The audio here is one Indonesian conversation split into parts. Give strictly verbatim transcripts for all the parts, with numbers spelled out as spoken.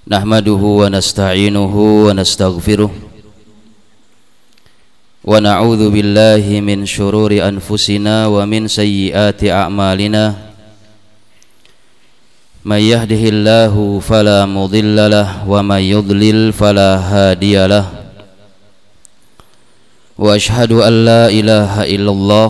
Nahmaduhu wa nasta'inuhu wa nastaghfiruh wa na'udzu billahi min syururi anfusina wa min sayyiati a'malina. May yahdihillahu fala mudilla lahu wa may yudlil fala hadiya lahu. Wa ashhadu an la ilaha illallah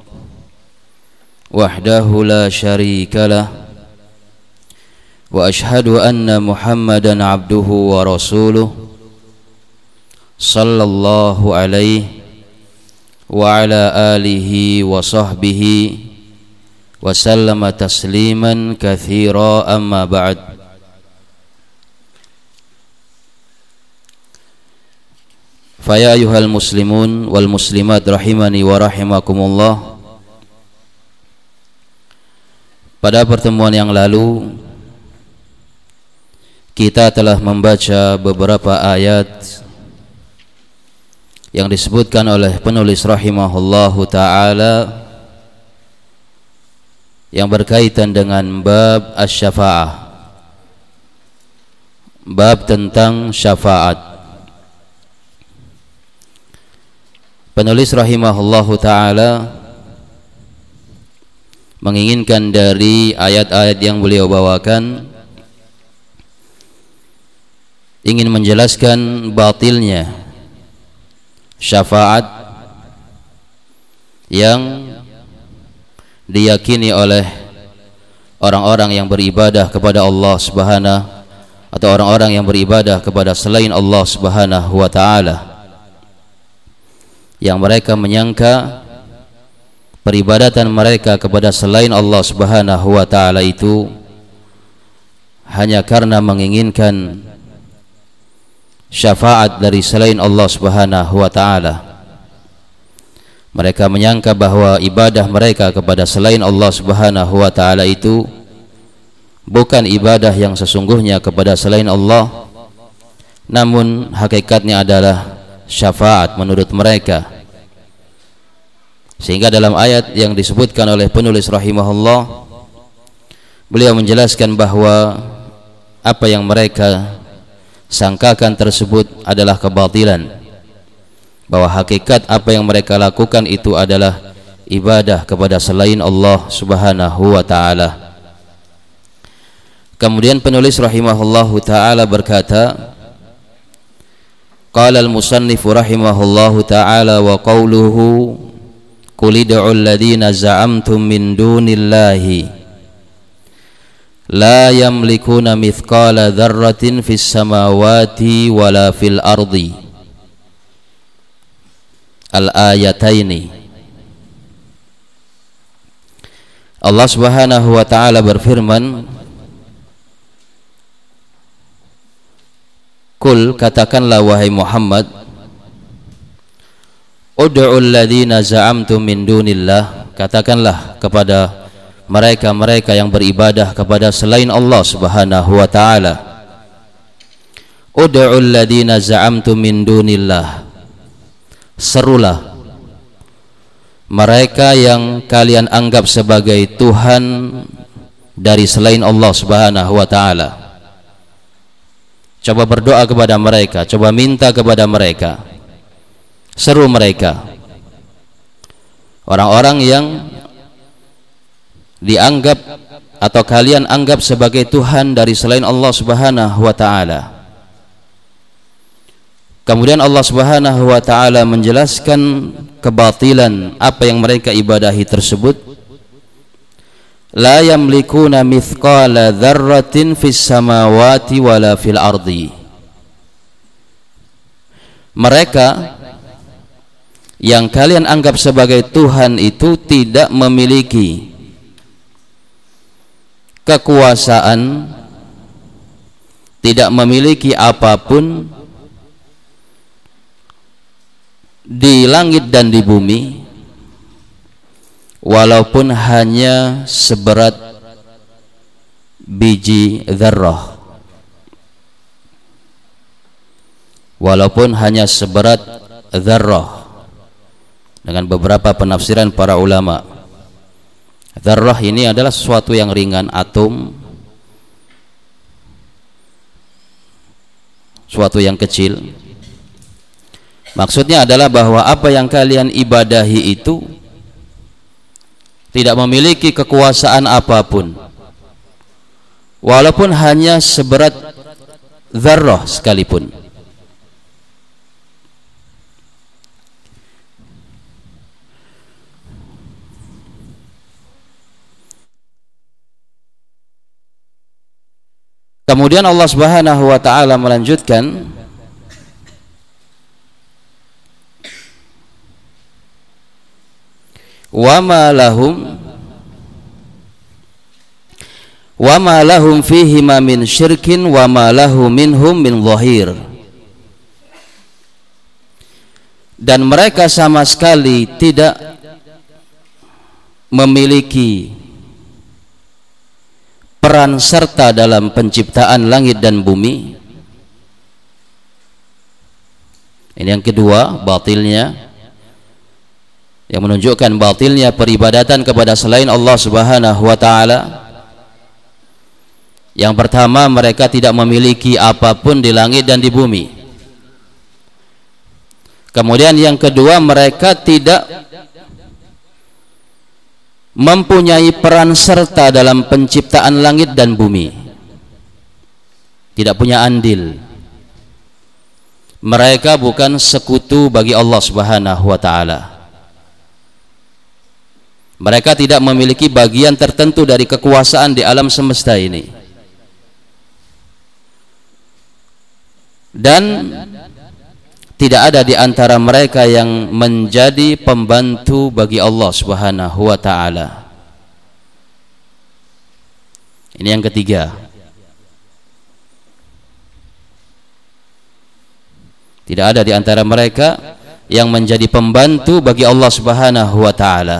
wahdahu la syarika lahu wa ashhadu anna Muhammadan abduhu wa rasuluh sallallahu alaihi wa ala alihi wa sahbihi wa sallama tasliman katsira, amma ba'd. Fa ya ayyuhal muslimun wal muslimat rahimani wa rahimakumullah. Pada pertemuan yang lalu kita telah membaca beberapa ayat yang disebutkan oleh penulis rahimahullahu ta'ala yang berkaitan dengan bab asy-syafa'ah, bab tentang syafaat. Penulis rahimahullahu ta'ala menginginkan dari ayat-ayat yang beliau bawakan ingin menjelaskan batilnya syafaat yang diyakini oleh orang-orang yang beribadah kepada Allah Subhanahu atau orang-orang yang beribadah kepada selain Allah Subhanahu wa ta'ala, yang mereka menyangka peribadatan mereka kepada selain Allah Subhanahu wa ta'ala itu hanya karena menginginkan syafaat dari selain Allah Subhanahu wa ta'ala. Mereka menyangka bahwa ibadah mereka kepada selain Allah Subhanahu wa ta'ala itu bukan ibadah yang sesungguhnya kepada selain Allah, namun hakikatnya adalah syafaat menurut mereka. Sehingga dalam ayat yang disebutkan oleh penulis rahimahullah, beliau menjelaskan bahwa apa yang mereka sangkakan tersebut adalah kebatilan, bahwa hakikat apa yang mereka lakukan itu adalah ibadah kepada selain Allah Subhanahu wa ta'ala. Kemudian penulis rahimahullahu ta'ala berkata, qala al-musannif rahimahullahu ta'ala wa qawluhu qul id'u alladhina za'amtum min dunillahi la yamlikuna mithqala dzarratin fis samawati wala fil ardi. Al-ayataini. Allah Subhanahu wa ta'ala berfirman, Qul, katakanlah wahai Muhammad, ud'u alladhina za'amtum min dunillah, katakanlah kepada mereka-mereka yang beribadah kepada selain Allah Subhanahu wa ta'ala, ud'u alladhina za'amtum min dunillah, serulah mereka yang kalian anggap sebagai Tuhan dari selain Allah Subhanahu wa ta'ala. Coba berdoa kepada mereka, coba minta kepada mereka, seru mereka, orang-orang yang dianggap atau kalian anggap sebagai Tuhan dari selain Allah Subhanahu wa ta'ala. Kemudian Allah Subhanahu wa ta'ala menjelaskan kebatilan apa yang mereka ibadahi tersebut. La yamlikuna mithqala dzarratin fis samawati wala fil ardi. Mereka yang kalian anggap sebagai Tuhan itu tidak memiliki kekuasaan, tidak memiliki apapun di langit dan di bumi, walaupun hanya seberat biji dzarrah, walaupun hanya seberat dzarrah, dengan beberapa penafsiran para ulama. Dzarrah ini adalah sesuatu yang ringan, atom suatu yang kecil. Maksudnya adalah bahwa apa yang kalian ibadahi itu tidak memiliki kekuasaan apapun, walaupun hanya seberat dzarrah sekalipun. Kemudian Allah Subhanahu wa taala melanjutkan, wa ma lahum wa ma lahum fihi ma min syirkin wa ma lahu minhum min zahir. Dan mereka sama sekali tidak memiliki peran serta dalam penciptaan langit dan bumi. Ini yang kedua, batilnya, yang menunjukkan batilnya peribadatan kepada selain Allah Subhanahu wa taala. Yang pertama, mereka tidak memiliki apapun di langit dan di bumi. Kemudian yang kedua, mereka tidak mempunyai peran serta dalam penciptaan langit dan bumi, tidak punya andil. Mereka bukan sekutu bagi Allah Subhanahu wa taala. Mereka tidak memiliki bagian tertentu dari kekuasaan di alam semesta ini. Dan tidak ada di antara mereka yang menjadi pembantu bagi Allah Subhanahu wa taala. Ini yang ketiga. Tidak ada di antara mereka yang menjadi pembantu bagi Allah Subhanahu wa taala.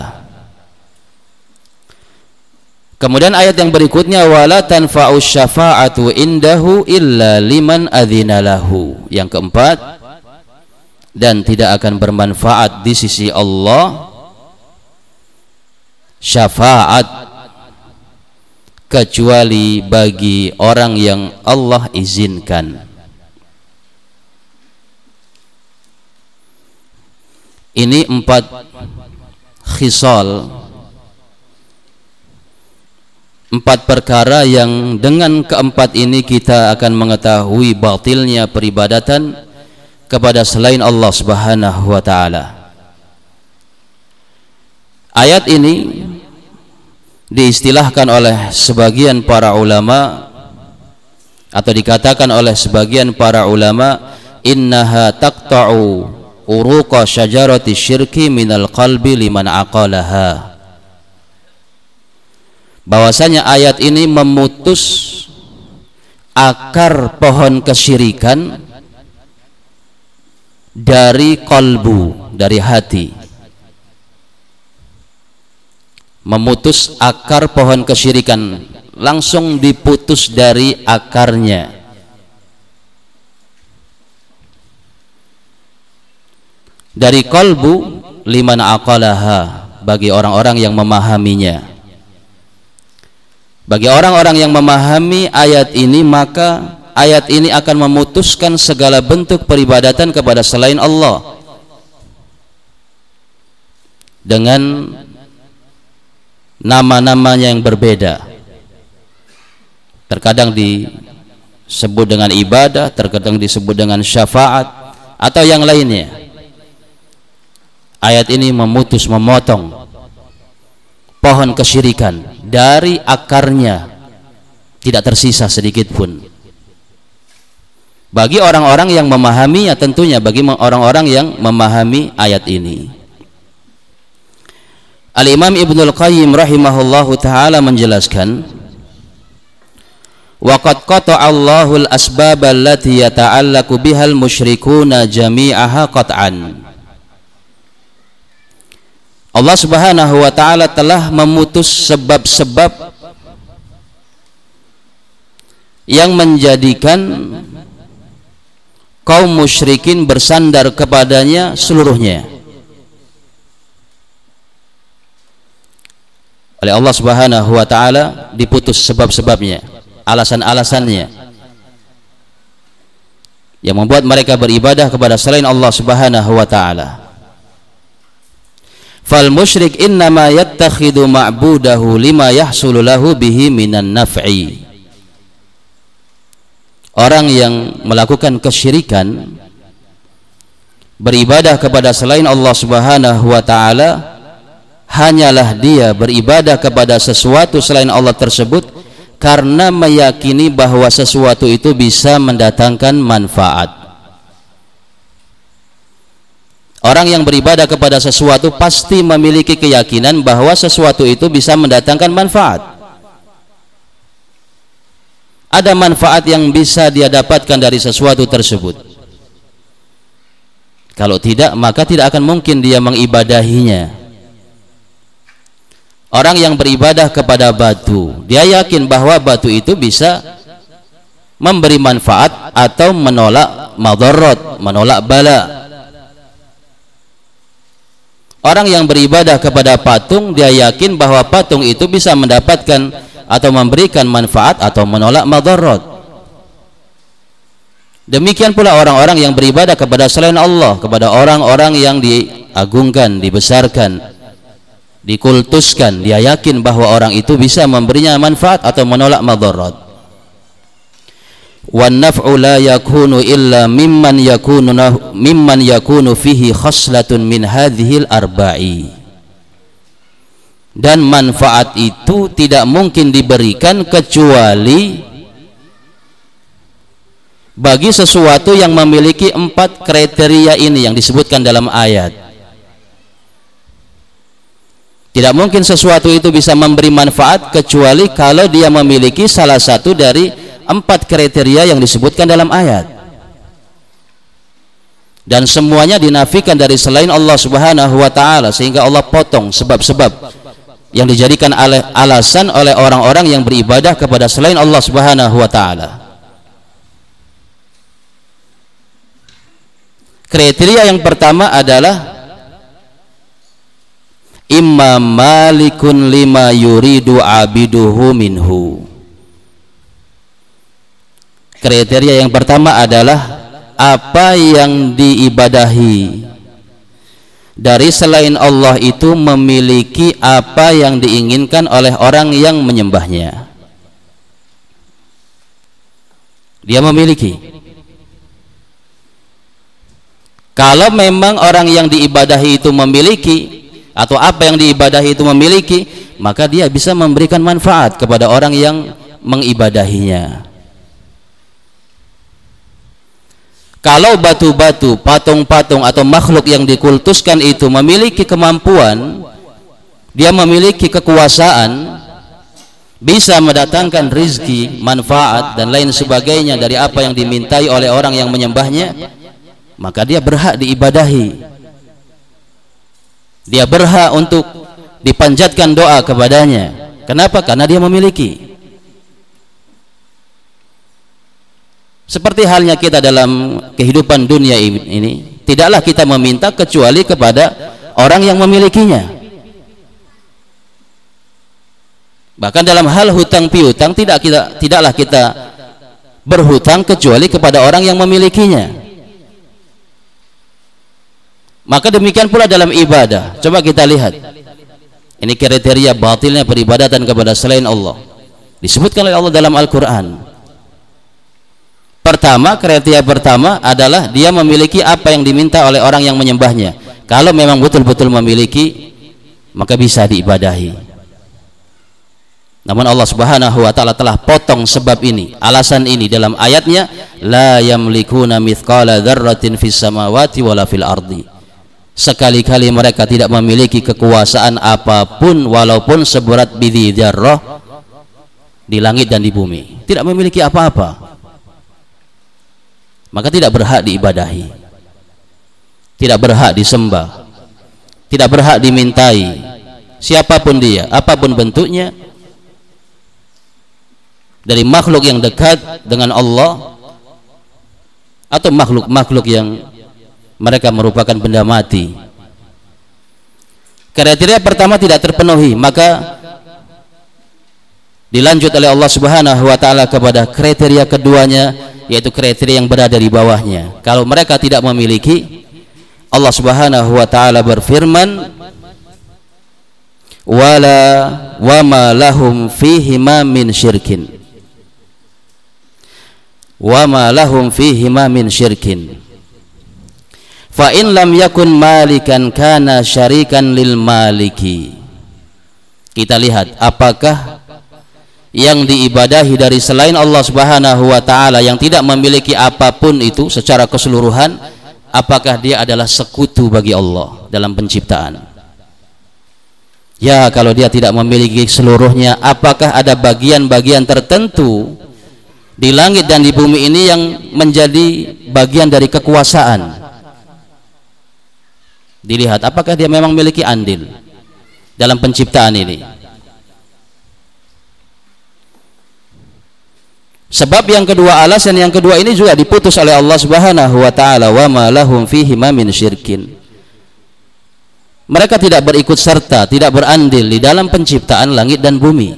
Kemudian ayat yang berikutnya, wala tanfa'u syafa'atu indahu illa liman adzina lahu. Yang keempat, dan tidak akan bermanfaat di sisi Allah syafaat kecuali bagi orang yang Allah izinkan. Ini empat khisal, empat perkara yang dengan keempat ini kita akan mengetahui batilnya peribadatan kepada selain Allah Subhanahu wa taala. Ayat ini diistilahkan oleh sebagian para ulama, atau dikatakan oleh sebagian para ulama, innaha taqta'u uruqa syajarati syirki minal qalbi liman aqalaha. Bahwasanya ayat ini memutus akar pohon kesyirikan dari kalbu, dari hati. Memutus akar pohon kesyirikan, langsung diputus dari akarnya. Dari kalbu liman aqalaha, bagi orang-orang yang memahaminya. Bagi orang-orang yang memahami ayat ini, maka ayat ini akan memutuskan segala bentuk peribadatan kepada selain Allah dengan nama-namanya yang berbeda. Terkadang disebut dengan ibadah, terkadang disebut dengan syafaat atau yang lainnya. Ayat ini memutus, memotong pohon kesyirikan dari akarnya, tidak tersisa sedikit pun. Bagi orang-orang yang memahami, ya tentunya bagi orang-orang yang memahami ayat ini. Al-Imam Ibnul Qayyim rahimahullahu ta'ala menjelaskan, waqad qata'a Allahul asbab allati yata'allaku bihal musyrikuna jami'aha qat'an. Allah Subhanahu wa ta'ala telah memutus sebab-sebab yang menjadikan kaum musyrikin bersandar kepadanya seluruhnya. Oleh Allah Subhanahu wa ta'ala diputus sebab-sebabnya, alasan-alasannya. yang membuat mereka beribadah kepada selain Allah Subhanahu wa taala. Fal musyrik innama yattakhidhu ma'budahu lima yahsulu lahu bihi minan naf'i. Orang yang melakukan kesyirikan, beribadah kepada selain Allah Subhanahu wa taala, hanyalah dia beribadah kepada sesuatu selain Allah tersebut karena meyakini bahwa sesuatu itu bisa mendatangkan manfaat. Orang yang beribadah kepada sesuatu pasti memiliki keyakinan bahwa sesuatu itu bisa mendatangkan manfaat. Ada manfaat yang bisa dia dapatkan dari sesuatu tersebut. Kalau tidak, maka tidak akan mungkin dia mengibadahinya. Orang yang beribadah kepada batu, dia yakin bahwa batu itu bisa memberi manfaat atau menolak madarat, menolak bala. Orang yang beribadah kepada patung, dia yakin bahwa patung itu bisa mendapatkan atau memberikan manfaat atau menolak madarat. Demikian pula orang-orang yang beribadah kepada selain Allah, kepada orang-orang yang diagungkan, dibesarkan, dikultuskan, dia yakin bahwa orang itu bisa memberinya manfaat atau menolak madarat. Wan naf'u la yakunu illa mimman yakunu mimman yakunu fihi khaslatun min hadhil arba'i. Dan manfaat itu tidak mungkin diberikan kecuali bagi sesuatu yang memiliki empat kriteria ini yang disebutkan dalam ayat. Tidak mungkin sesuatu itu bisa memberi manfaat kecuali kalau dia memiliki salah satu dari empat kriteria yang disebutkan dalam ayat. Dan semuanya dinafikan dari selain Allah Subhanahu wa taala, sehingga Allah potong sebab-sebab yang dijadikan alasan oleh orang-orang yang beribadah kepada selain Allah Subhanahu wa taala. Kriteria yang pertama adalah imma malikun lima yuridu abiduhu minhu. Kriteria yang pertama adalah apa yang diibadahi dari selain Allah itu memiliki apa yang diinginkan oleh orang yang menyembahnya. Dia memiliki. Kalau memang orang yang diibadahi itu memiliki, atau apa yang diibadahi itu memiliki, maka dia bisa memberikan manfaat kepada orang yang mengibadahinya. Kalau batu-batu, patung-patung atau makhluk yang dikultuskan itu memiliki kemampuan, dia memiliki kekuasaan, bisa mendatangkan rizki, manfaat dan lain sebagainya dari apa yang dimintai oleh orang yang menyembahnya, maka dia berhak diibadahi. Dia berhak untuk dipanjatkan doa kepadanya. Kenapa? Karena dia memiliki. Seperti halnya kita dalam kehidupan dunia ini, tidaklah kita meminta kecuali kepada orang yang memilikinya. Bahkan dalam hal hutang piutang, tidak kita tidaklah kita berhutang kecuali kepada orang yang memilikinya. Maka demikian pula dalam ibadah. Coba kita lihat. Ini kriteria batilnya peribadatan kepada selain Allah. Disebutkan oleh Allah dalam Al-Quran. Pertama, kriteria pertama adalah dia memiliki apa yang diminta oleh orang yang menyembahnya. Kalau memang betul-betul memiliki, maka bisa diibadahi. Namun Allah Subhanahu wa taala telah potong sebab ini, alasan ini dalam ayatnya, la yamlikuna mithqala dzarratin fis samawati wala fil ardi. Sekali-kali mereka tidak memiliki kekuasaan apapun walaupun seberat bidhi dzarrah di langit dan di bumi. Tidak memiliki apa-apa. Maka tidak berhak diibadahi, tidak berhak disembah, tidak berhak dimintai siapapun dia, apapun bentuknya, dari makhluk yang dekat dengan Allah atau makhluk-makhluk yang mereka merupakan benda mati. Kriteria pertama tidak terpenuhi, maka dilanjut oleh Allah Subhanahu wa taala kepada kriteria keduanya, yaitu kriteria yang berada di bawahnya. Kalau mereka tidak memiliki, Allah Subhanahu wa taala berfirman, wala wama lahum fihi ma min syirkin, wama lahum fihi ma min syirkin, fa in lam yakun malikan kana syarikan lil maliki. Kita lihat apakah yang diibadahi dari selain Allah Subhanahu wa taala yang tidak memiliki apapun itu secara keseluruhan, apakah dia adalah sekutu bagi Allah dalam penciptaan? Ya, kalau dia tidak memiliki seluruhnya, apakah ada bagian-bagian tertentu di langit dan di bumi ini yang menjadi bagian dari kekuasaan? Dilihat apakah dia memang memiliki andil dalam penciptaan ini. Sebab yang kedua, alasan yang kedua ini juga diputus oleh Allah Subhanahu wa taala, wa ma lahum fihi ma min syirkin. Mereka tidak berikut serta, tidak berandil di dalam penciptaan langit dan bumi.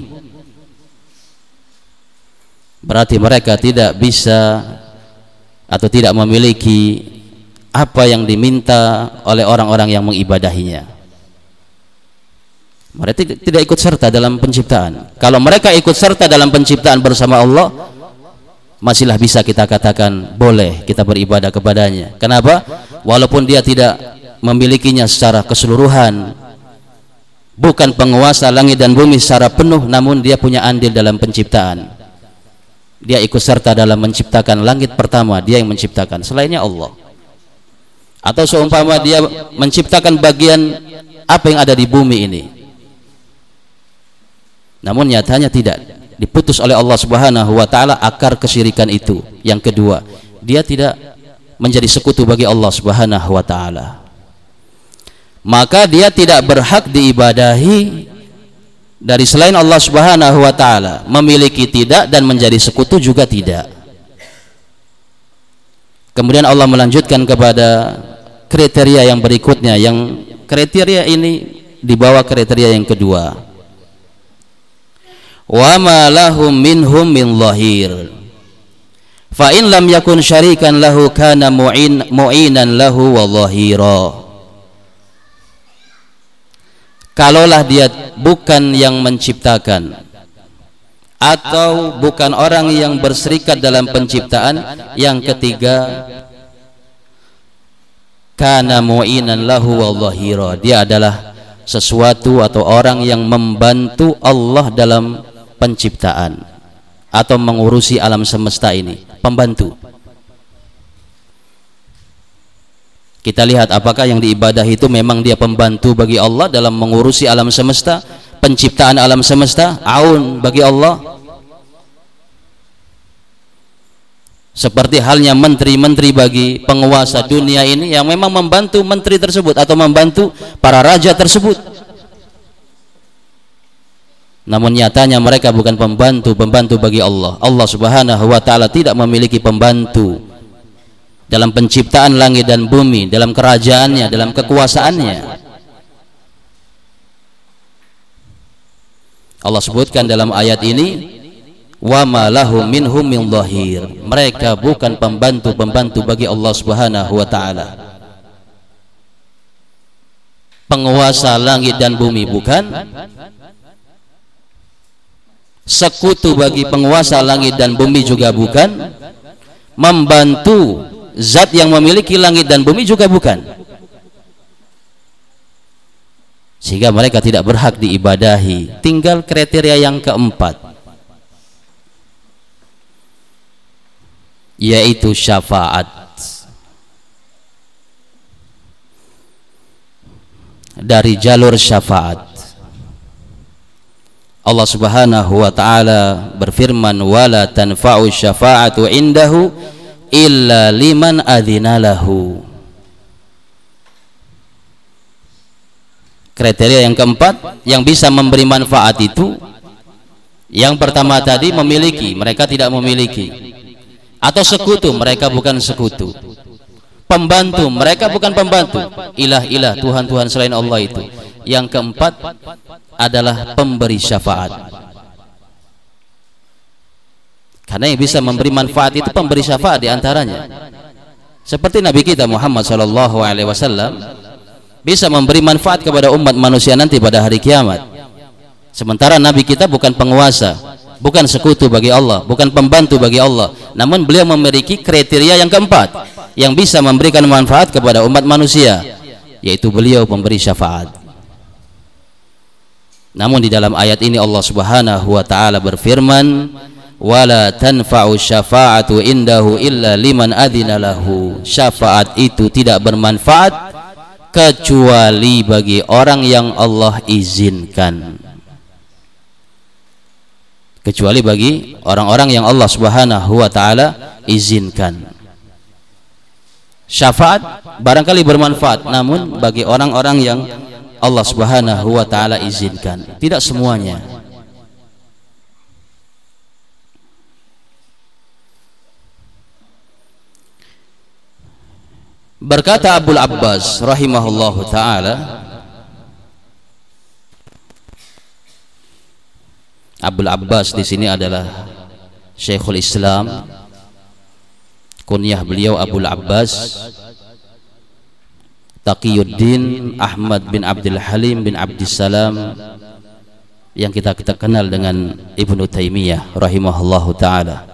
Berarti mereka tidak bisa atau tidak memiliki apa yang diminta oleh orang-orang yang mengibadahinya. Mereka tidak ikut serta dalam penciptaan. Kalau mereka ikut serta dalam penciptaan bersama Allah, masihlah bisa kita katakan boleh kita beribadah kepadanya. Kenapa? Walaupun dia tidak memilikinya secara keseluruhan, bukan penguasa langit dan bumi secara penuh, namun dia punya andil dalam penciptaan. Dia ikut serta dalam menciptakan langit pertama, dia yang menciptakan, selainnya Allah. Atau seumpama dia menciptakan bagian apa yang ada di bumi ini, namun nyatanya tidak, diputus oleh Allah Subhanahu wa taala akar kesyirikan itu. Yang kedua, dia tidak menjadi sekutu bagi Allah Subhanahu wa taala. Maka dia tidak berhak diibadahi dari selain Allah Subhanahu wa taala. Memiliki tidak dan menjadi sekutu juga tidak. Kemudian Allah melanjutkan kepada kriteria yang berikutnya, yang kriteria ini di bawah kriteria yang kedua. Wa ma lahum minhum min zahir, fa in lam yakun syarikan lahu kana mu'in mu'inan lahu wa zahira. Kalaulah dia bukan yang menciptakan atau bukan orang yang berserikat dalam penciptaan, yang ketiga kana mu'inan lahu wa zahira, dia adalah sesuatu atau orang yang membantu Allah dalam penciptaan atau mengurusi alam semesta ini, pembantu. Kita lihat apakah yang diibadahi itu memang dia pembantu bagi Allah dalam mengurusi alam semesta, penciptaan alam semesta, aun bagi Allah. Seperti halnya menteri-menteri bagi penguasa dunia ini yang memang membantu menteri tersebut atau membantu para raja tersebut. Namun nyatanya mereka bukan pembantu-pembantu bagi Allah. Allah Subhanahu wa taala tidak memiliki pembantu dalam penciptaan langit dan bumi, dalam kerajaannya, dalam kekuasaannya. Allah sebutkan dalam ayat ini, wa ma lahum minhum min zahir. Mereka bukan pembantu-pembantu bagi Allah Subhanahu wa taala. Penguasa langit dan bumi bukan, sekutu bagi penguasa langit dan bumi juga bukan, membantu zat yang memiliki langit dan bumi juga bukan. Sehingga mereka tidak berhak diibadahi. Tinggal kriteria yang keempat, yaitu syafaat. Dari jalur syafaat, Allah Subhanahu wa taala berfirman, wala tanfa'u syafa'atu indahu illa liman adzina lahu. Kriteria yang keempat yang bisa memberi manfaat itu, yang pertama tadi memiliki, mereka tidak memiliki, atau sekutu, mereka bukan sekutu, pembantu, mereka bukan pembantu, ilah-ilah, Tuhan-Tuhan selain Allah itu. Yang keempat adalah pemberi syafaat. Karena yang bisa memberi manfaat itu pemberi syafaat diantaranya. Seperti Nabi kita Muhammad Sallallahu Alaihi Wasallam bisa memberi manfaat kepada umat manusia nanti pada hari kiamat. Sementara Nabi kita bukan penguasa, bukan sekutu bagi Allah, bukan pembantu bagi Allah, namun beliau memiliki kriteria yang keempat yang bisa memberikan manfaat kepada umat manusia, yaitu beliau pemberi syafaat. Namun di dalam ayat ini Allah Subhanahu wa taala berfirman, wala tanfa'u syafa'atu indahu illa liman adzina lahu. Syafaat itu tidak bermanfaat kecuali bagi orang yang Allah izinkan. Kecuali bagi orang-orang yang Allah Subhanahu wa taala izinkan. Syafaat barangkali bermanfaat, namun bagi orang-orang yang Allah Subhanahu wa taala izinkan, tidak semuanya. Berkata Abul Abbas rahimahullahu taala, Abul Abbas di sini adalah Syekhul Islam, kunyah beliau Abul Abbas Taqiyuddin Ahmad bin Abdul Halim bin Abdissalam, yang kita kita kenal dengan Ibnu Taimiyah rahimahullahu taala.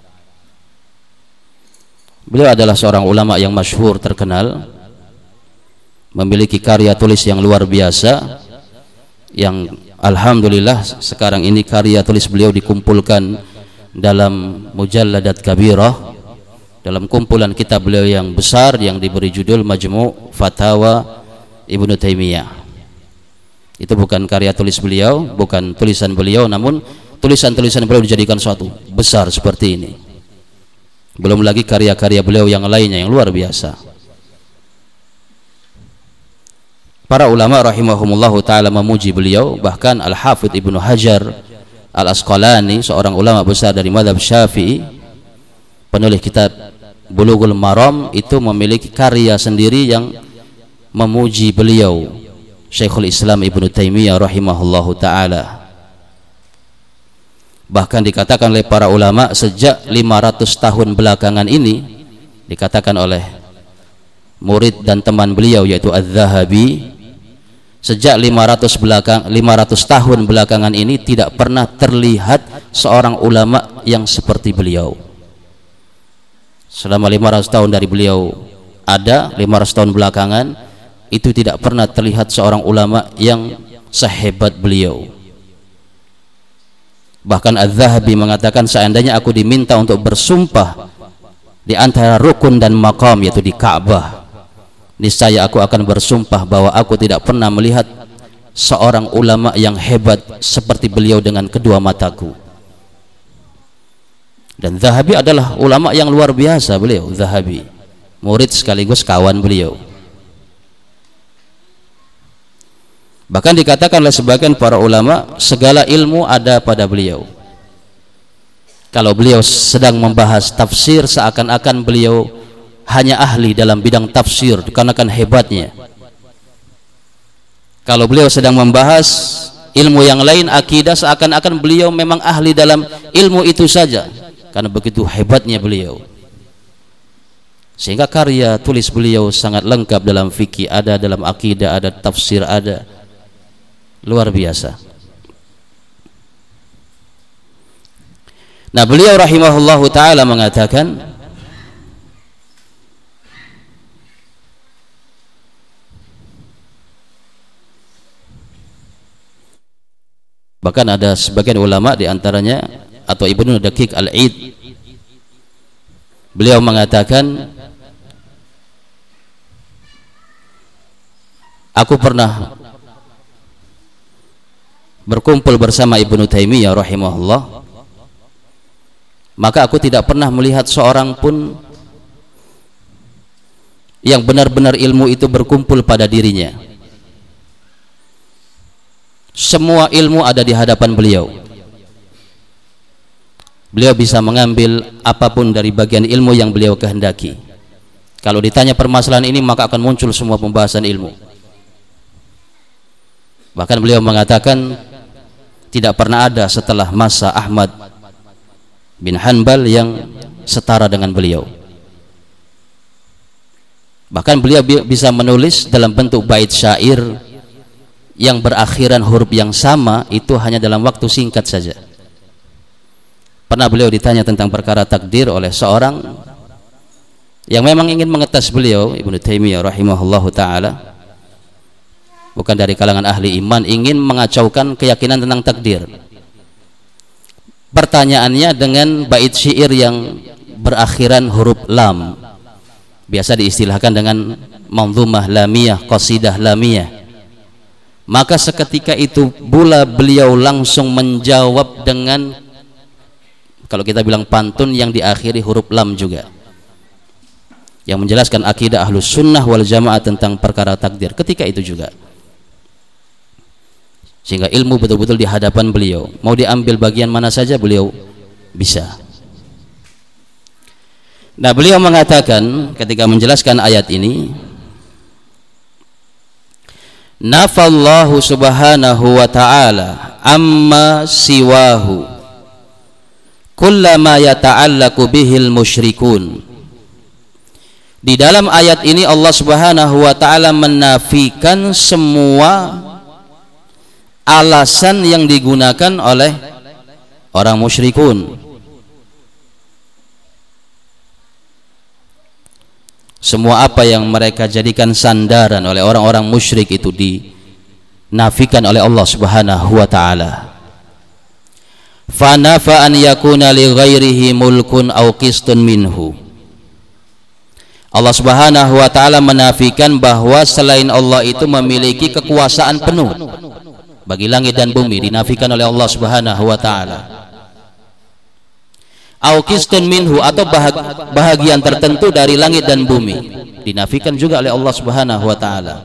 Beliau adalah seorang ulama yang masyhur terkenal, memiliki karya tulis yang luar biasa, yang alhamdulillah sekarang ini karya tulis beliau dikumpulkan dalam mujalladat kabirah, dalam kumpulan kitab beliau yang besar yang diberi judul Majmu' Fatawa Ibnu Taimiyah. Itu bukan karya tulis beliau, bukan tulisan beliau, namun tulisan-tulisan beliau dijadikan suatu besar seperti ini. Belum lagi karya-karya beliau yang lainnya yang luar biasa. Para ulama rahimahumullahu taala memuji beliau, bahkan Al-Hafidz Ibnu Hajar Al-Asqalani, seorang ulama besar dari mazhab Syafi'i, penulis kitab Bulughul Maram, itu memiliki karya sendiri yang memuji beliau, Syekhul Islam Ibnu Taimiyah rahimahullahu taala. Bahkan dikatakan oleh para ulama sejak lima ratus tahun belakangan ini, dikatakan oleh murid dan teman beliau yaitu Az-Zahabi, sejak lima ratus belakang lima ratus tahun belakangan ini tidak pernah terlihat seorang ulama yang seperti beliau. Selama lima ratus tahun dari beliau ada, lima ratus tahun belakangan itu tidak pernah terlihat seorang ulama yang sehebat beliau. Bahkan Az-Zahabi mengatakan, seandainya aku diminta untuk bersumpah di antara rukun dan maqam, yaitu di Ka'bah, niscaya aku akan bersumpah bahwa aku tidak pernah melihat seorang ulama yang hebat seperti beliau dengan kedua mataku. Dan Zahabi adalah ulama yang luar biasa. Beliau Zahabi murid sekaligus kawan beliau. Bahkan dikatakan oleh sebagian para ulama, segala ilmu ada pada beliau. Kalau beliau sedang membahas tafsir, seakan-akan beliau hanya ahli dalam bidang tafsir dikarenakan hebatnya. Kalau beliau sedang membahas ilmu yang lain, akidah, seakan-akan beliau memang ahli dalam ilmu itu saja, karena begitu hebatnya beliau. Sehingga karya tulis beliau sangat lengkap, dalam fikih ada, dalam akidah ada, tafsir ada, luar biasa. Nah, beliau rahimahullahu taala mengatakan, bahkan ada sebagian ulama diantaranya atau Ibnu Daqiq Al-Id, beliau mengatakan, aku pernah berkumpul bersama Ibnu Taimiyah rahimahullah, maka aku tidak pernah melihat seorang pun yang benar-benar ilmu itu berkumpul pada dirinya. Semua ilmu ada di hadapan beliau. Beliau bisa mengambil apapun dari bagian ilmu yang beliau kehendaki. Kalau ditanya permasalahan ini, maka akan muncul semua pembahasan ilmu. Bahkan beliau mengatakan, tidak pernah ada setelah masa Ahmad bin Hanbal yang setara dengan beliau. Bahkan beliau bisa menulis dalam bentuk bait syair yang berakhiran huruf yang sama itu hanya dalam waktu singkat saja. Pernah beliau ditanya tentang perkara takdir oleh seorang yang memang ingin mengetes beliau, Ibnu Taimiyah rahimahullahu taala, bukan dari kalangan ahli iman, ingin mengacaukan keyakinan tentang takdir. Pertanyaannya dengan bait syair yang berakhiran huruf lam, biasa diistilahkan dengan manzumah lamiyah, qasidah lamiyah. Maka seketika itu pula beliau langsung menjawab dengan, kalau kita bilang pantun, yang diakhiri huruf lam juga, yang menjelaskan akidah ahlus sunnah wal jamaah tentang perkara takdir ketika itu juga. Sehingga ilmu betul-betul di hadapan beliau, mau diambil bagian mana saja beliau bisa. Nah, beliau mengatakan ketika menjelaskan ayat ini, nafallahu subhanahu wa ta'ala amma siwahu kullama yata'allaku bihil musyrikun. Di dalam ayat ini Allah subhanahu wa ta'ala menafikan semua alasan yang digunakan oleh orang musyrikun. Semua apa yang mereka jadikan sandaran oleh orang-orang musyrik itu dinafikan oleh Allah subhanahu wa ta'ala. Fanafa an yakuna li ghairihi mulkun aw qistun minhu. Allah subhanahu wa ta'ala menafikan bahwa selain Allah itu memiliki kekuasaan penuh bagi langit dan bumi, dinafikan oleh Allah subhanahu wa ta'ala. Au qistun minhu, atau bahagian tertentu dari langit dan bumi, dinafikan juga oleh Allah subhanahu wa ta'ala.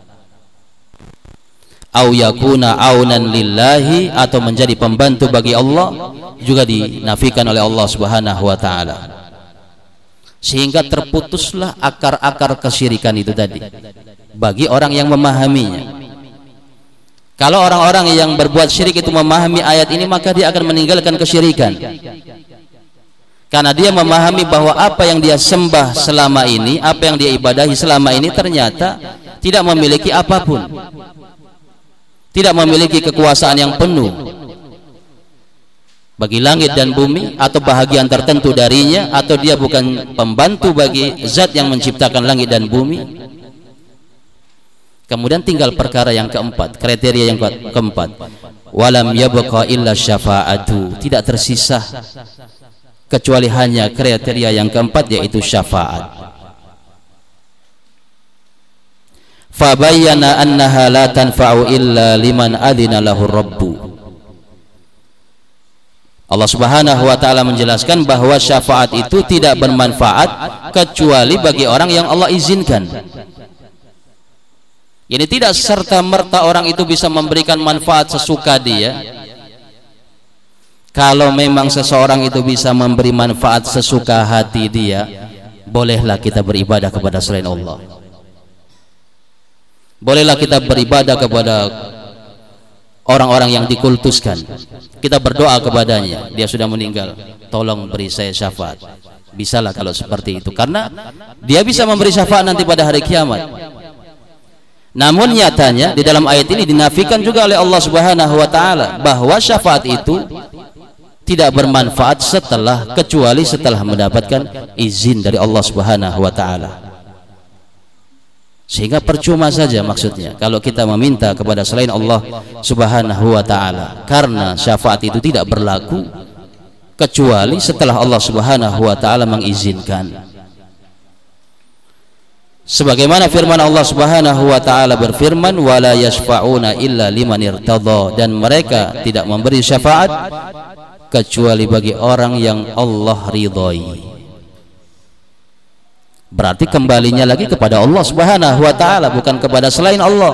Au yakuna aunan lillahi, atau menjadi pembantu bagi Allah, juga dinafikan oleh Allah subhanahu wa ta'ala. Sehingga terputuslah akar-akar kesyirikan itu tadi bagi orang yang memahaminya. Kalau orang-orang yang berbuat syirik itu memahami ayat ini, maka dia akan meninggalkan kesyirikan, karena dia memahami bahwa apa yang dia sembah selama ini, apa yang dia ibadahi selama ini, ternyata tidak memiliki apapun, tidak memiliki kekuasaan yang penuh bagi langit dan bumi, atau bahagian tertentu darinya, atau dia bukan pembantu bagi zat yang menciptakan langit dan bumi. Kemudian tinggal perkara yang keempat, kriteria yang keempat, walam yabqa illa syafa'atu, tidak tersisa kecuali hanya kriteria yang keempat, yaitu syafaat. Fabayyana annaha la tanfa'u illa liman adzina lahu rabbu. Allah subhanahu wa ta'ala menjelaskan bahwa syafaat itu tidak bermanfaat kecuali bagi orang yang Allah izinkan. Ini tidak serta-merta orang itu bisa memberikan manfaat sesuka dia. Kalau memang seseorang itu bisa memberi manfaat sesuka hati dia, bolehlah kita beribadah kepada selain Allah. Bolehlah kita beribadah kepada orang-orang yang dikultuskan. Kita berdoa kepadanya, dia sudah meninggal, tolong beri saya syafaat. Bisalah kalau seperti itu, karena dia bisa memberi syafaat nanti pada hari kiamat. Namun nyatanya di dalam ayat ini dinafikan juga oleh Allah subhanahu wa ta'ala bahwa syafaat itu tidak bermanfaat setelah, kecuali setelah mendapatkan izin dari Allah subhanahu wa ta'ala. Sehingga percuma saja maksudnya kalau kita meminta kepada selain Allah subhanahu wa ta'ala, karena syafaat itu tidak berlaku kecuali setelah Allah subhanahu wa ta'ala mengizinkan. Sebagaimana firman Allah subhanahu wa ta'ala berfirman, wala yashfa'una illa liman irtadha, dan mereka tidak memberi syafaat kecuali bagi orang yang Allah ridhai. Berarti kembalinya lagi kepada Allah subhanahu wa ta'ala, bukan kepada selain Allah.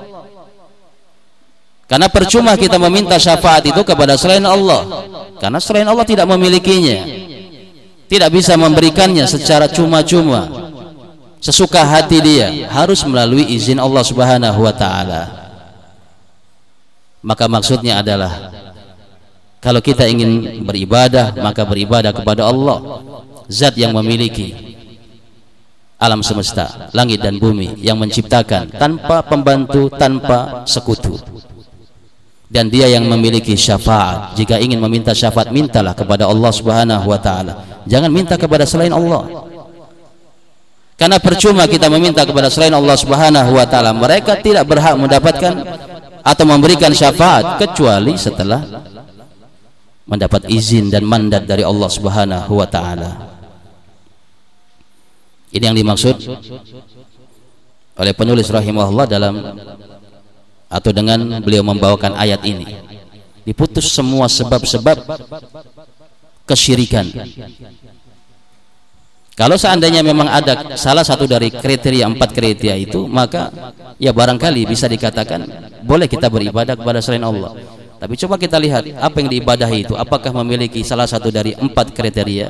Karena percuma kita meminta syafaat itu kepada selain Allah, karena selain Allah tidak memilikinya, tidak bisa memberikannya secara cuma-cuma, sesuka hati dia, harus melalui izin Allah subhanahu wa ta'ala. Maka maksudnya adalah Kalau kita ingin beribadah, maka beribadah kepada Allah, zat yang memiliki alam semesta, langit dan bumi, yang menciptakan tanpa pembantu, tanpa sekutu. Dan dia yang memiliki syafaat. Jika ingin meminta syafaat, mintalah kepada Allah Subhanahu wa taala. Jangan minta kepada selain Allah. Karena percuma kita meminta kepada selain Allah Subhanahu wa taala. Mereka tidak berhak mendapatkan atau memberikan syafaat kecuali setelah mendapat izin dan mandat dari Allah Subhanahu wa taala. Ini yang dimaksud oleh penulis rahimahullah dalam atau dengan beliau membawakan ayat ini. Diputus semua sebab-sebab kesyirikan. Kalau seandainya memang ada salah satu dari kriteria empat kriteria itu, maka ya barangkali bisa dikatakan boleh kita beribadah kepada selain Allah. Tapi coba kita lihat apa yang diibadahi itu, apakah memiliki salah satu dari empat kriteria?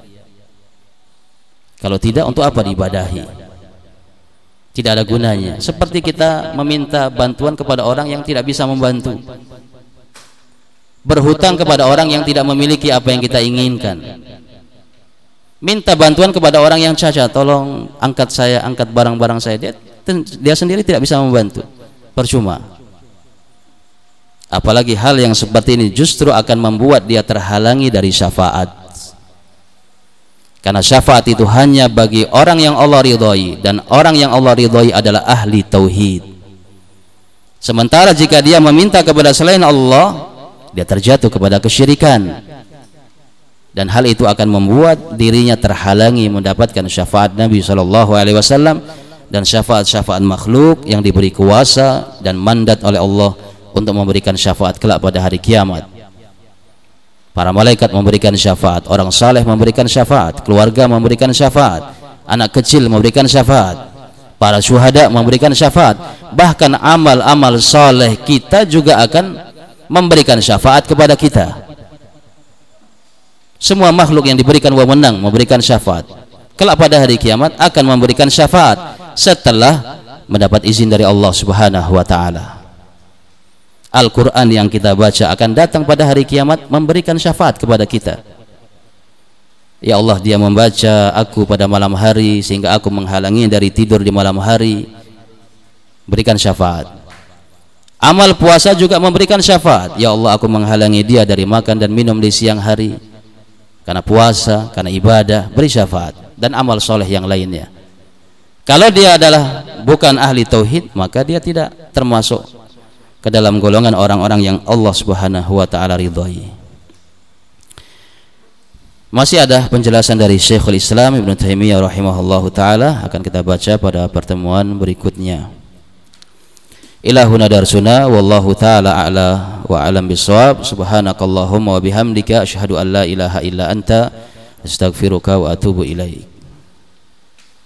Kalau tidak, untuk apa diibadahi? Tidak ada gunanya. Seperti kita meminta bantuan kepada orang yang tidak bisa membantu, berhutang kepada orang yang tidak memiliki apa yang kita inginkan, minta bantuan kepada orang yang cacat, tolong angkat saya, angkat barang-barang saya, dia, dia sendiri tidak bisa membantu, percuma. Apalagi hal yang seperti ini justru akan membuat dia terhalangi dari syafaat. Karena syafaat itu hanya bagi orang yang Allah ridhoi, dan orang yang Allah ridhoi adalah ahli tauhid. Sementara jika dia meminta kepada selain Allah, dia terjatuh kepada kesyirikan. Dan hal itu akan membuat dirinya terhalangi mendapatkan syafaat Nabi shallallahu alaihi wasallam dan syafaat-syafaat makhluk yang diberi kuasa dan mandat oleh Allah untuk memberikan syafaat kelak pada hari kiamat. Para malaikat memberikan syafaat, orang saleh memberikan syafaat, keluarga memberikan syafaat, anak kecil memberikan syafaat, para syuhada memberikan syafaat, bahkan amal-amal saleh kita juga akan memberikan syafaat kepada kita. Semua makhluk yang diberikan wewenang memberikan syafaat, kelak pada hari kiamat akan memberikan syafaat setelah mendapat izin dari Allah Subhanahu wa taala. Al-Quran yang kita baca akan datang pada hari kiamat memberikan syafaat kepada kita. Ya Allah, dia membaca aku pada malam hari sehingga aku menghalangi dari tidur di malam hari, berikan syafaat. Amal puasa juga memberikan syafaat. Ya Allah, aku menghalangi dia dari makan dan minum di siang hari karena puasa, karena ibadah, beri syafaat. Dan amal soleh yang lainnya. Kalau dia adalah bukan ahli tauhid, maka dia tidak termasuk ke dalam golongan orang-orang yang Allah Subhanahu wa taala ridhai. Masih ada penjelasan dari Syekhul Islam Ibnu Taimiyah rahimahullahu taala, akan kita baca pada pertemuan berikutnya. Ilahuna darsuna wallahu taala a'la wa alam bisawab. Subhanakallahumma wa bihamdika asyhadu an la ilaha illa anta astaghfiruka wa atubu ilaik.